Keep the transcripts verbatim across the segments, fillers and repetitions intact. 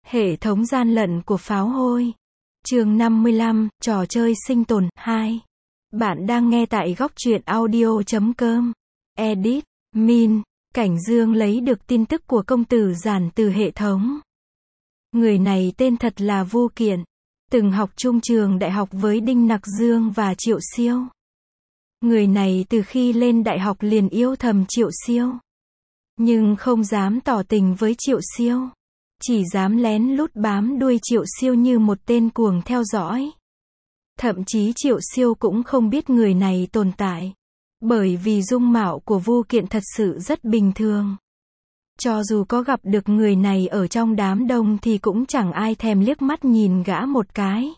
Hệ thống gian lận của pháo hôi. Chương năm mươi lăm, trò chơi sinh tồn, hai. Bạn đang nghe tại góc truyện audio chấm com. Edit, Min, Cảnh Dương lấy được tin tức của công tử Giản từ hệ thống. Người này tên thật là Vu Kiện, từng học chung trường đại học với Đinh Nặc Dương và Triệu Siêu. Người này từ khi lên đại học liền yêu thầm Triệu Siêu, nhưng không dám tỏ tình với Triệu Siêu, chỉ dám lén lút bám đuôi Triệu Siêu như một tên cuồng theo dõi. Thậm chí Triệu Siêu cũng không biết người này tồn tại, bởi vì dung mạo của Vu Kiện thật sự rất bình thường. Cho dù có gặp được người này ở trong đám đông thì cũng chẳng ai thèm liếc mắt nhìn gã một cái.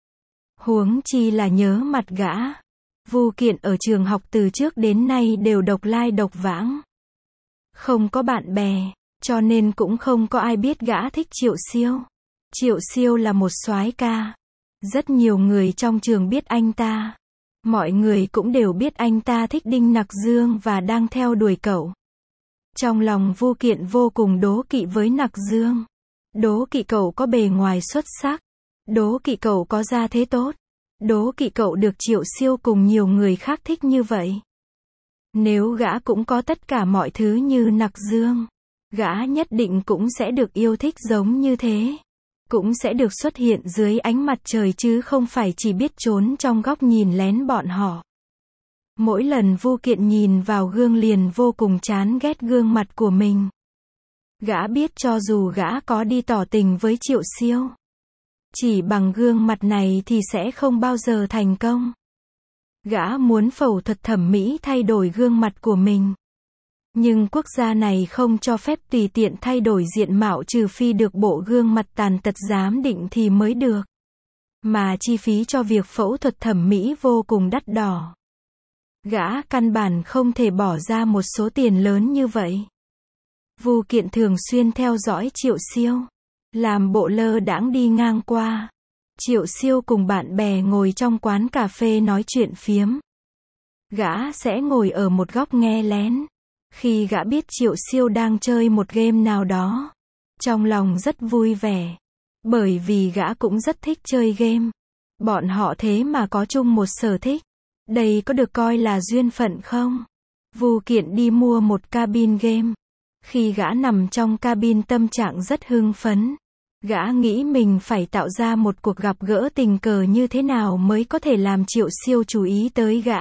Huống chi là nhớ mặt gã. Vu Kiện ở trường học từ trước đến nay đều độc lai độc vãng, không có bạn bè, cho nên cũng không có ai biết gã thích Triệu Siêu. Triệu Siêu là một soái ca. Rất nhiều người trong trường biết anh ta. Mọi người cũng đều biết anh ta thích Đinh Nặc Dương và đang theo đuổi cậu. Trong lòng Vu Kiện vô cùng đố kỵ với Nặc Dương. Đố kỵ cậu có bề ngoài xuất sắc. Đố kỵ cậu có gia thế tốt. Đố kỵ cậu được Triệu Siêu cùng nhiều người khác thích như vậy. Nếu gã cũng có tất cả mọi thứ như Nặc Dương, gã nhất định cũng sẽ được yêu thích giống như thế. Cũng sẽ được xuất hiện dưới ánh mặt trời chứ không phải chỉ biết trốn trong góc nhìn lén bọn họ. Mỗi lần Vu Kiện nhìn vào gương liền vô cùng chán ghét gương mặt của mình. Gã biết cho dù gã có đi tỏ tình với Triệu Siêu, chỉ bằng gương mặt này thì sẽ không bao giờ thành công. Gã muốn phẫu thuật thẩm mỹ thay đổi gương mặt của mình. Nhưng quốc gia này không cho phép tùy tiện thay đổi diện mạo trừ phi được bộ gương mặt tàn tật giám định thì mới được. Mà chi phí cho việc phẫu thuật thẩm mỹ vô cùng đắt đỏ. Gã căn bản không thể bỏ ra một số tiền lớn như vậy. Vu Kiện thường xuyên theo dõi Triệu Siêu, làm bộ lơ đãng đi ngang qua. Triệu Siêu cùng bạn bè ngồi trong quán cà phê nói chuyện phiếm. Gã sẽ ngồi ở một góc nghe lén. Khi gã biết Triệu Siêu đang chơi một game nào đó, trong lòng rất vui vẻ. Bởi vì gã cũng rất thích chơi game. Bọn họ thế mà có chung một sở thích. Đây có được coi là duyên phận không? Vu Kiện đi mua một cabin game. Khi gã nằm trong cabin tâm trạng rất hưng phấn. Gã nghĩ mình phải tạo ra một cuộc gặp gỡ tình cờ như thế nào mới có thể làm Triệu Siêu chú ý tới gã.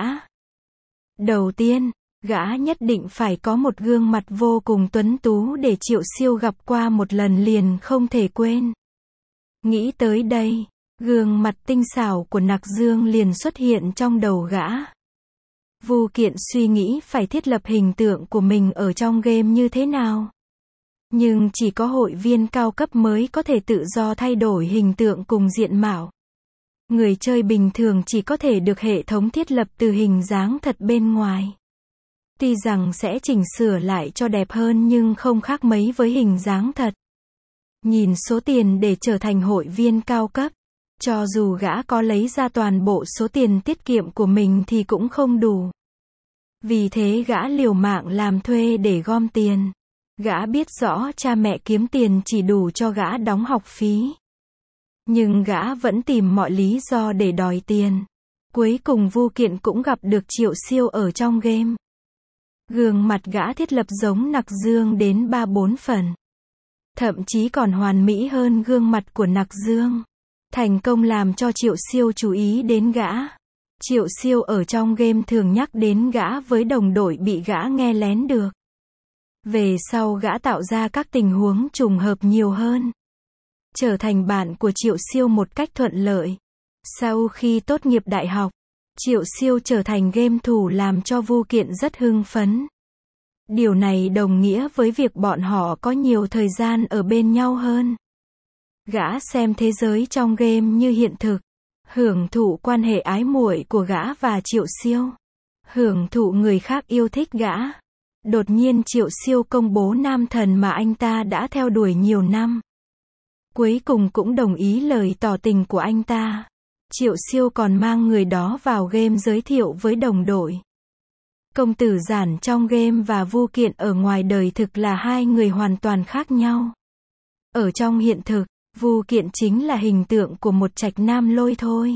Đầu tiên, gã nhất định phải có một gương mặt vô cùng tuấn tú để Triệu Siêu gặp qua một lần liền không thể quên. Nghĩ tới đây, gương mặt tinh xảo của Nặc Dương liền xuất hiện trong đầu gã. Vu Kiện suy nghĩ phải thiết lập hình tượng của mình ở trong game như thế nào. Nhưng chỉ có hội viên cao cấp mới có thể tự do thay đổi hình tượng cùng diện mạo. Người chơi bình thường chỉ có thể được hệ thống thiết lập từ hình dáng thật bên ngoài. Tuy rằng sẽ chỉnh sửa lại cho đẹp hơn nhưng không khác mấy với hình dáng thật. Nhìn số tiền để trở thành hội viên cao cấp, cho dù gã có lấy ra toàn bộ số tiền tiết kiệm của mình thì cũng không đủ. Vì thế gã liều mạng làm thuê để gom tiền. Gã biết rõ cha mẹ kiếm tiền chỉ đủ cho gã đóng học phí. Nhưng gã vẫn tìm mọi lý do để đòi tiền. Cuối cùng Vu Kiện cũng gặp được Triệu Siêu ở trong game. Gương mặt gã thiết lập giống Nặc Dương đến ba bốn phần. Thậm chí còn hoàn mỹ hơn gương mặt của Nặc Dương. Thành công làm cho Triệu Siêu chú ý đến gã. Triệu Siêu ở trong game thường nhắc đến gã với đồng đội bị gã nghe lén được. Về sau gã tạo ra các tình huống trùng hợp nhiều hơn. Trở thành bạn của Triệu Siêu một cách thuận lợi. Sau khi tốt nghiệp đại học, Triệu Siêu trở thành game thủ làm cho Vu Kiện rất hưng phấn. Điều này đồng nghĩa với việc bọn họ có nhiều thời gian ở bên nhau hơn. Gã xem thế giới trong game như hiện thực. Hưởng thụ quan hệ ái muội của gã và Triệu Siêu. Hưởng thụ người khác yêu thích gã. Đột nhiên Triệu Siêu công bố nam thần mà anh ta đã theo đuổi nhiều năm. Cuối cùng cũng đồng ý lời tỏ tình của anh ta. Triệu Siêu còn mang người đó vào game giới thiệu với đồng đội. Công tử Giản trong game và Vu Kiện ở ngoài đời thực là hai người hoàn toàn khác nhau. Ở trong hiện thực, Vu Kiện chính là hình tượng của một trạch nam lôi thôi.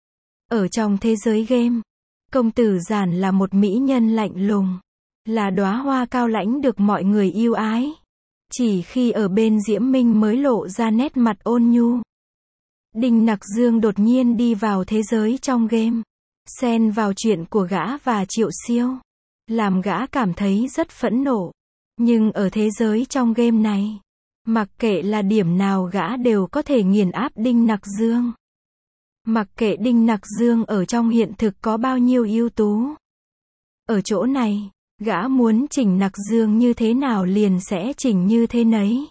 Ở trong thế giới game, công tử Giản là một mỹ nhân lạnh lùng, là đóa hoa cao lãnh được mọi người yêu ái. Chỉ khi ở bên Diễm Minh mới lộ ra nét mặt ôn nhu. Đinh Nặc Dương đột nhiên đi vào thế giới trong game, xen vào chuyện của gã và Triệu Siêu, làm gã cảm thấy rất phẫn nộ. Nhưng ở thế giới trong game này, mặc kệ là điểm nào gã đều có thể nghiền áp Đinh Nặc Dương. Mặc kệ Đinh Nặc Dương ở trong hiện thực có bao nhiêu ưu tú. Ở chỗ này, gã muốn chỉnh Nặc Dương như thế nào liền sẽ chỉnh như thế nấy.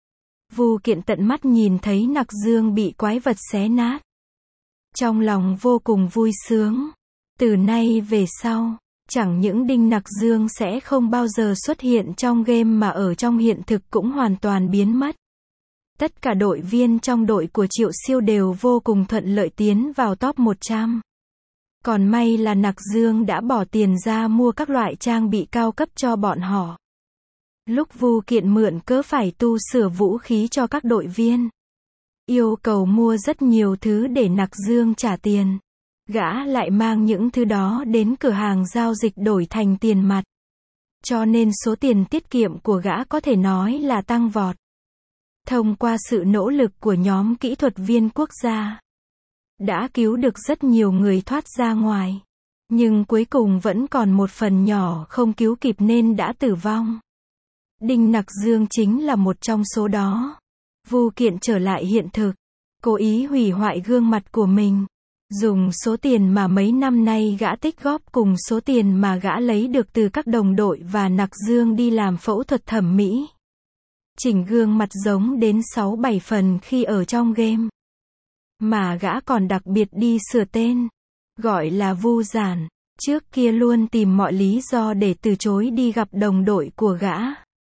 Vu Kiện tận mắt nhìn thấy Nặc Dương bị quái vật xé nát. Trong lòng vô cùng vui sướng. Từ nay về sau, chẳng những Đinh Nặc Dương sẽ không bao giờ xuất hiện trong game mà ở trong hiện thực cũng hoàn toàn biến mất. Tất cả đội viên trong đội của Triệu Siêu đều vô cùng thuận lợi tiến vào top một trăm. Còn may là Nặc Dương đã bỏ tiền ra mua các loại trang bị cao cấp cho bọn họ. Lúc Vu Kiện mượn cớ phải tu sửa vũ khí cho các đội viên, yêu cầu mua rất nhiều thứ để Nặc Dương trả tiền, gã lại mang những thứ đó đến cửa hàng giao dịch đổi thành tiền mặt. Cho nên số tiền tiết kiệm của gã có thể nói là tăng vọt. Thông qua sự nỗ lực của nhóm kỹ thuật viên quốc gia, đã cứu được rất nhiều người thoát ra ngoài. Nhưng cuối cùng vẫn còn một phần nhỏ không cứu kịp nên đã tử vong. Đinh Nặc Dương chính là một trong số đó. Vu Kiện trở lại hiện thực, cố ý hủy hoại gương mặt của mình, dùng số tiền mà mấy năm nay gã tích góp cùng số tiền mà gã lấy được từ các đồng đội và Nặc Dương đi làm phẫu thuật thẩm mỹ. Chỉnh gương mặt giống đến sáu bảy phần khi ở trong game. Mà gã còn đặc biệt đi sửa tên, gọi là Vu Giản. Trước kia luôn tìm mọi lý do để từ chối đi gặp đồng đội của gã.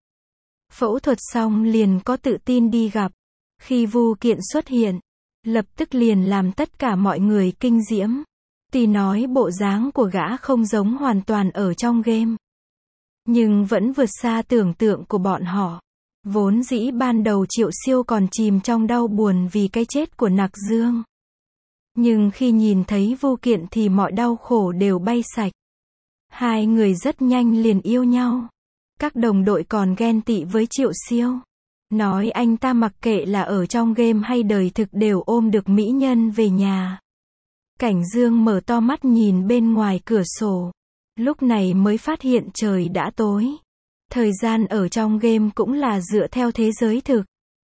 Phẫu thuật xong liền có tự tin đi gặp. Khi Vu Kiện xuất hiện, lập tức liền làm tất cả mọi người kinh diễm. Tuy nói bộ dáng của gã không giống hoàn toàn ở trong game, nhưng vẫn vượt xa tưởng tượng của bọn họ. Vốn dĩ ban đầu Triệu Siêu còn chìm trong đau buồn vì cái chết của Nặc Dương. Nhưng khi nhìn thấy Vu Kiện thì mọi đau khổ đều bay sạch. Hai người rất nhanh liền yêu nhau. Các đồng đội còn ghen tị với Triệu Siêu, nói anh ta mặc kệ là ở trong game hay đời thực đều ôm được mỹ nhân về nhà. Cảnh Dương mở to mắt nhìn bên ngoài cửa sổ. Lúc này mới phát hiện trời đã tối. Thời gian ở trong game cũng là dựa theo thế giới thực.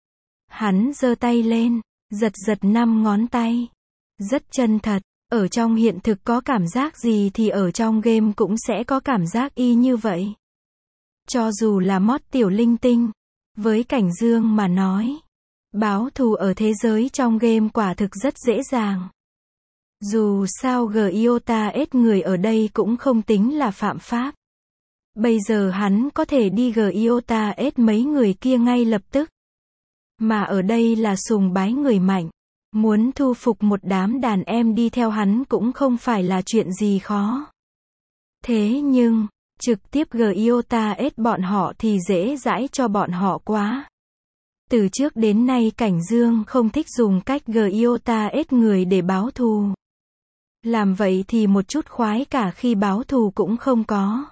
Hắn giơ tay lên, giật giật năm ngón tay. Rất chân thật, ở trong hiện thực có cảm giác gì thì ở trong game cũng sẽ có cảm giác y như vậy. Cho dù là mod tiểu linh tinh, với Cảnh Dương mà nói, báo thù ở thế giới trong game quả thực rất dễ dàng. Dù sao Giota S người ở đây cũng không tính là phạm pháp. Bây giờ hắn có thể đi Giota S mấy người kia ngay lập tức. Mà ở đây là sùng bái người mạnh. Muốn thu phục một đám đàn em đi theo hắn cũng không phải là chuyện gì khó. Thế nhưng, trực tiếp Giota S bọn họ thì dễ dãi cho bọn họ quá. Từ trước đến nay Cảnh Dương không thích dùng cách Giota S người để báo thù. Làm vậy thì một chút khoái cả khi báo thù cũng không có.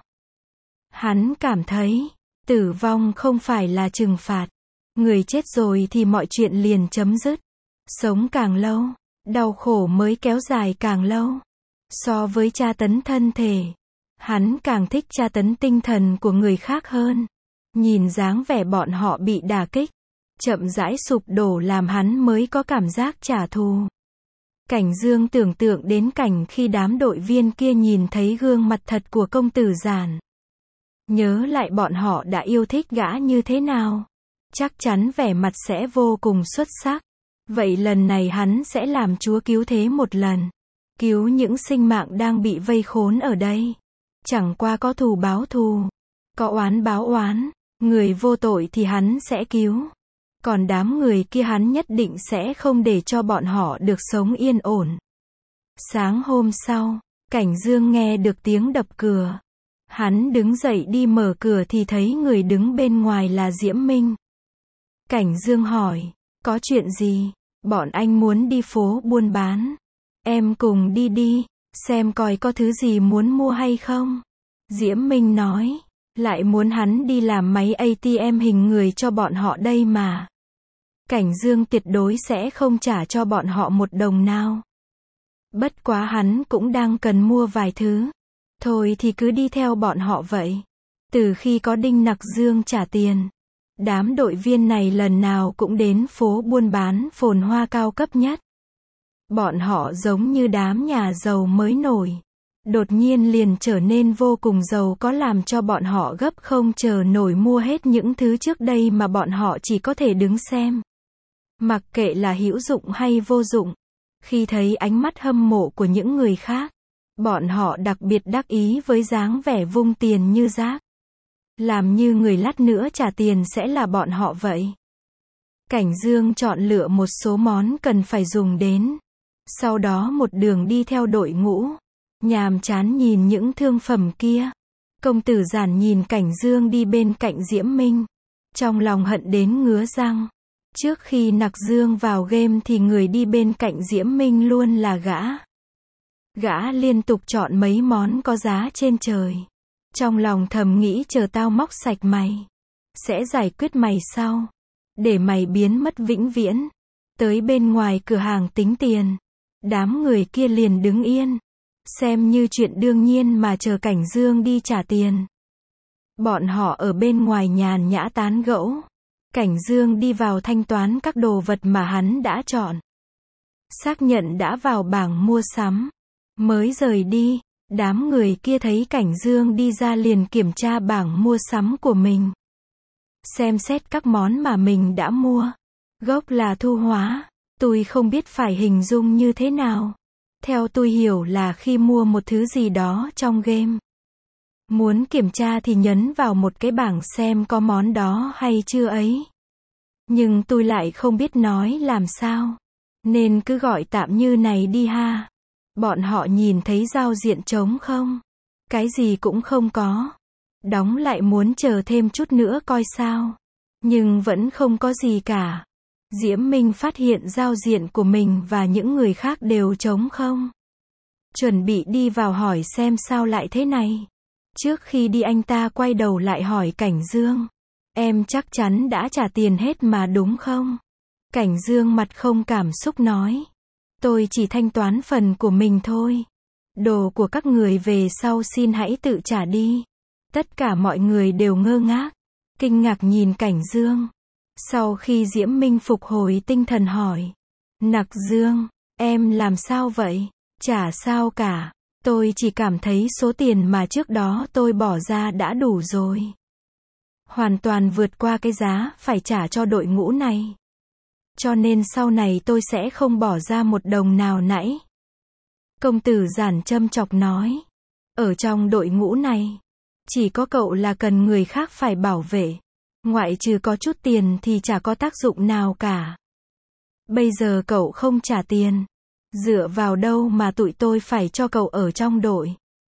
Hắn cảm thấy, tử vong không phải là trừng phạt. Người chết rồi thì mọi chuyện liền chấm dứt. Sống càng lâu, đau khổ mới kéo dài càng lâu. So với tra tấn thân thể, hắn càng thích tra tấn tinh thần của người khác hơn. Nhìn dáng vẻ bọn họ bị đả kích, chậm rãi sụp đổ làm hắn mới có cảm giác trả thù. Cảnh Dương tưởng tượng đến cảnh khi đám đội viên kia nhìn thấy gương mặt thật của công tử Giản. Nhớ lại bọn họ đã yêu thích gã như thế nào. Chắc chắn vẻ mặt sẽ vô cùng xuất sắc. Vậy lần này hắn sẽ làm chúa cứu thế một lần. Cứu những sinh mạng đang bị vây khốn ở đây. Chẳng qua có thù báo thù, có oán báo oán. Người vô tội thì hắn sẽ cứu. Còn đám người kia hắn nhất định sẽ không để cho bọn họ được sống yên ổn. Sáng hôm sau, Cảnh Dương nghe được tiếng đập cửa. Hắn đứng dậy đi mở cửa thì thấy người đứng bên ngoài là Diễm Minh. Cảnh Dương hỏi, Có chuyện gì? Bọn anh muốn đi phố buôn bán. Em cùng đi đi, xem coi có thứ gì muốn mua hay không. Diễm Minh nói, lại muốn hắn đi làm máy a tê em hình người cho bọn họ đây mà. Cảnh Dương tuyệt đối sẽ không trả cho bọn họ một đồng nào. Bất quá hắn cũng đang cần mua vài thứ. Thôi thì cứ đi theo bọn họ vậy. Từ khi có Đinh Nặc Dương trả tiền, đám đội viên này lần nào cũng đến phố buôn bán phồn hoa cao cấp nhất. Bọn họ giống như đám nhà giàu mới nổi. Đột nhiên liền trở nên vô cùng giàu có, làm cho bọn họ gấp không chờ nổi mua hết những thứ trước đây mà bọn họ chỉ có thể đứng xem. Mặc kệ là hữu dụng hay vô dụng. Khi thấy ánh mắt hâm mộ của những người khác, bọn họ đặc biệt đắc ý với dáng vẻ vung tiền như rác. Làm như người lát nữa trả tiền sẽ là bọn họ vậy. Cảnh Dương chọn lựa một số món cần phải dùng đến. Sau đó một đường đi theo đội ngũ. Nhàm chán nhìn những thương phẩm kia. Công tử Giản nhìn Cảnh Dương đi bên cạnh Diễm Minh. Trong lòng hận đến ngứa răng. Trước khi Nặc Dương vào game thì người đi bên cạnh Diễm Minh luôn là gã. Gã liên tục chọn mấy món có giá trên trời. Trong lòng thầm nghĩ chờ tao móc sạch mày. Sẽ giải quyết mày sau. Để mày biến mất vĩnh viễn. Tới bên ngoài cửa hàng tính tiền. Đám người kia liền đứng yên. Xem như chuyện đương nhiên mà chờ Cảnh Dương đi trả tiền. Bọn họ ở bên ngoài nhàn nhã tán gẫu. Cảnh Dương đi vào thanh toán các đồ vật mà hắn đã chọn. Xác nhận đã vào bảng mua sắm. Mới rời đi, đám người kia thấy Cảnh Dương đi ra liền kiểm tra bảng mua sắm của mình. Xem xét các món mà mình đã mua. Gốc là thu hóa. Tôi không biết phải hình dung như thế nào. Theo tôi hiểu là khi mua một thứ gì đó trong game. Muốn kiểm tra thì nhấn vào một cái bảng xem có món đó hay chưa ấy. Nhưng tôi lại không biết nói làm sao. Nên cứ gọi tạm như này đi ha. Bọn họ nhìn thấy giao diện trống không? Cái gì cũng không có. Đóng lại muốn chờ thêm chút nữa coi sao. Nhưng vẫn không có gì cả. Diễm Minh phát hiện giao diện của mình và những người khác đều trống không. Chuẩn bị đi vào hỏi xem sao lại thế này. Trước khi đi anh ta quay đầu lại hỏi Cảnh Dương. Em chắc chắn đã trả tiền hết mà đúng không? Cảnh Dương mặt không cảm xúc nói. Tôi chỉ thanh toán phần của mình thôi. Đồ của các người về sau xin hãy tự trả đi. Tất cả mọi người đều ngơ ngác. Kinh ngạc nhìn Cảnh Dương. Sau khi Diễm Minh phục hồi tinh thần hỏi. Nặc Dương, em làm sao vậy? Chả sao cả. Tôi chỉ cảm thấy số tiền mà trước đó tôi bỏ ra đã đủ rồi. Hoàn toàn vượt qua cái giá phải trả cho đội ngũ này. Cho nên sau này tôi sẽ không bỏ ra một đồng nào nãy. Công tử Giản châm chọc nói. Ở trong đội ngũ này, chỉ có cậu là cần người khác phải bảo vệ. Ngoại trừ có chút tiền thì chả có tác dụng nào cả. Bây giờ cậu không trả tiền. Dựa vào đâu mà tụi tôi phải cho cậu ở trong đội?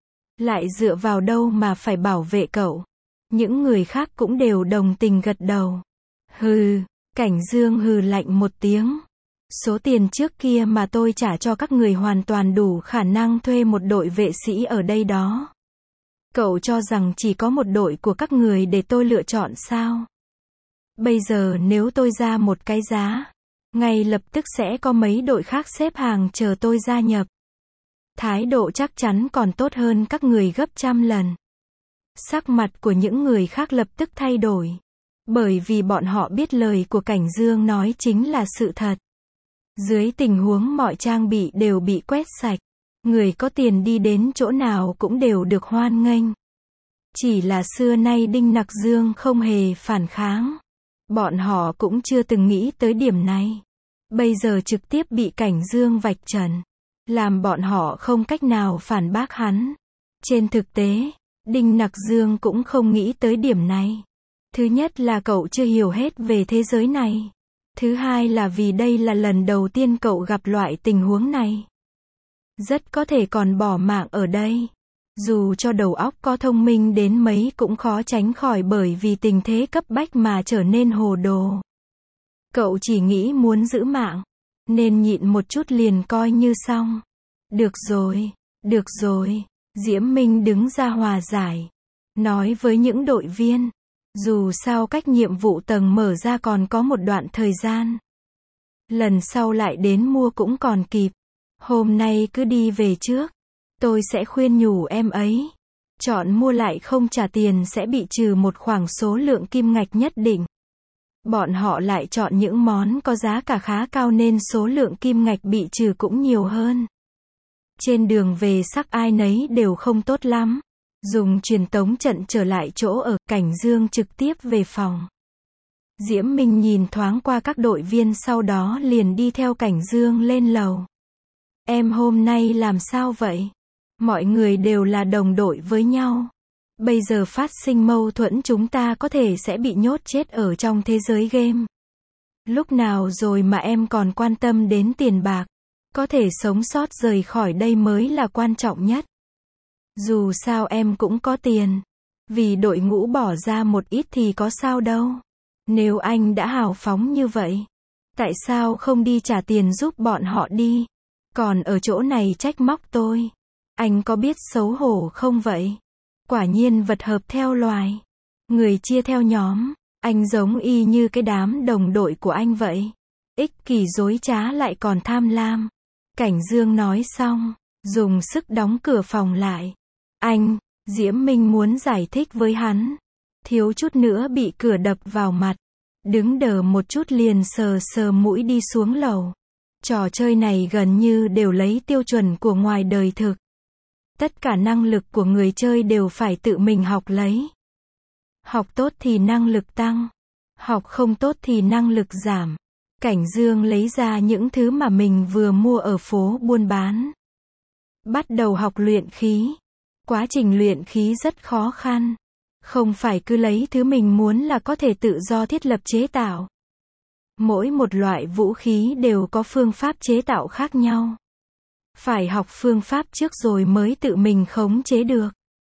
Lại dựa vào đâu mà phải bảo vệ cậu? Những người khác cũng đều đồng tình gật đầu. Hừ, Cảnh Dương hừ lạnh một tiếng. Số tiền trước kia mà tôi trả cho các người hoàn toàn đủ khả năng thuê một đội vệ sĩ ở đây đó. Cậu cho rằng chỉ có một đội của các người để tôi lựa chọn sao? Bây giờ nếu tôi ra một cái giá, ngay lập tức sẽ có mấy đội khác xếp hàng chờ tôi gia nhập. Thái độ chắc chắn còn tốt hơn các người gấp trăm lần. Sắc mặt của những người khác lập tức thay đổi. Bởi vì bọn họ biết lời của Cảnh Dương nói chính là sự thật. Dưới tình huống mọi trang bị đều bị quét sạch, người có tiền đi đến chỗ nào cũng đều được hoan nghênh. Chỉ là xưa nay Đinh Nặc Dương không hề phản kháng. Bọn họ cũng chưa từng nghĩ tới điểm này. Bây giờ trực tiếp bị Cảnh Dương vạch trần, làm bọn họ không cách nào phản bác hắn. Trên thực tế, Đinh Nặc Dương cũng không nghĩ tới điểm này. Thứ nhất là cậu chưa hiểu hết về thế giới này. Thứ hai là vì đây là lần đầu tiên cậu gặp loại tình huống này. Rất có thể còn bỏ mạng ở đây. Dù cho đầu óc có thông minh đến mấy cũng khó tránh khỏi bởi vì tình thế cấp bách mà trở nên hồ đồ. Cậu chỉ nghĩ muốn giữ mạng, nên nhịn một chút liền coi như xong. Được rồi, được rồi. Diễm Minh đứng ra hòa giải. Nói với những đội viên. Dù sao cách nhiệm vụ tầng mở ra còn có một đoạn thời gian. Lần sau lại đến mua cũng còn kịp. Hôm nay cứ đi về trước. Tôi sẽ khuyên nhủ em ấy. Chọn mua lại không trả tiền sẽ bị trừ một khoảng số lượng kim ngạch nhất định. Bọn họ lại chọn những món có giá cả khá cao nên số lượng kim ngạch bị trừ cũng nhiều hơn. Trên đường về sắc ai nấy đều không tốt lắm. Dùng truyền tống trận trở lại chỗ ở, Cảnh Dương trực tiếp về phòng. Diễm Minh nhìn thoáng qua các đội viên sau đó liền đi theo Cảnh Dương lên lầu. Em hôm nay làm sao vậy? Mọi người đều là đồng đội với nhau. Bây giờ phát sinh mâu thuẫn chúng ta có thể sẽ bị nhốt chết ở trong thế giới game. Lúc nào rồi mà em còn quan tâm đến tiền bạc. Có thể sống sót rời khỏi đây mới là quan trọng nhất. Dù sao em cũng có tiền. Vì đội ngũ bỏ ra một ít thì có sao đâu. Nếu anh đã hào phóng như vậy, tại sao không đi trả tiền giúp bọn họ đi? Còn ở chỗ này trách móc tôi. Anh có biết xấu hổ không vậy? Quả nhiên vật hợp theo loài. Người chia theo nhóm. Anh giống y như cái đám đồng đội của anh vậy. Ích kỷ dối trá lại còn tham lam. Cảnh Dương nói xong, dùng sức đóng cửa phòng lại. Anh, Diễm Minh muốn giải thích với hắn. Thiếu chút nữa bị cửa đập vào mặt. Đứng đờ một chút liền sờ sờ mũi đi xuống lầu. Trò chơi này gần như đều lấy tiêu chuẩn của ngoài đời thực. Tất cả năng lực của người chơi đều phải tự mình học lấy. Học tốt thì năng lực tăng. Học không tốt thì năng lực giảm. Cảnh Dương lấy ra những thứ mà mình vừa mua ở phố buôn bán. Bắt đầu học luyện khí. Quá trình luyện khí rất khó khăn. Không phải cứ lấy thứ mình muốn là có thể tự do thiết lập chế tạo. Mỗi một loại vũ khí đều có phương pháp chế tạo khác nhau. Phải học phương pháp trước rồi mới tự mình khống chế được.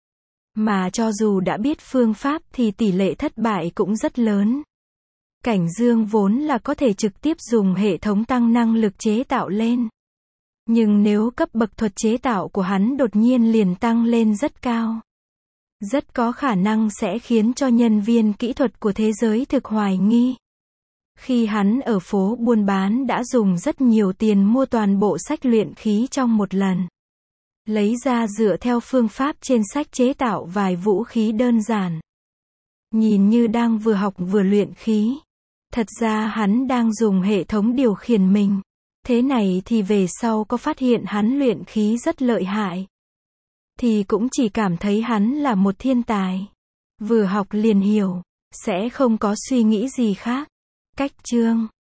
Mà cho dù đã biết phương pháp thì tỷ lệ thất bại cũng rất lớn. Cảnh Dương vốn là có thể trực tiếp dùng hệ thống tăng năng lực chế tạo lên. Nhưng nếu cấp bậc thuật chế tạo của hắn đột nhiên liền tăng lên rất cao, rất có khả năng sẽ khiến cho nhân viên kỹ thuật của thế giới thực hoài nghi. Khi hắn ở phố buôn bán đã dùng rất nhiều tiền mua toàn bộ sách luyện khí trong một lần. Lấy ra dựa theo phương pháp trên sách chế tạo vài vũ khí đơn giản. Nhìn như đang vừa học vừa luyện khí. Thật ra hắn đang dùng hệ thống điều khiển mình. Thế này thì về sau có phát hiện hắn luyện khí rất lợi hại. Thì cũng chỉ cảm thấy hắn là một thiên tài. Vừa học liền hiểu. Sẽ không có suy nghĩ gì khác. Cách chương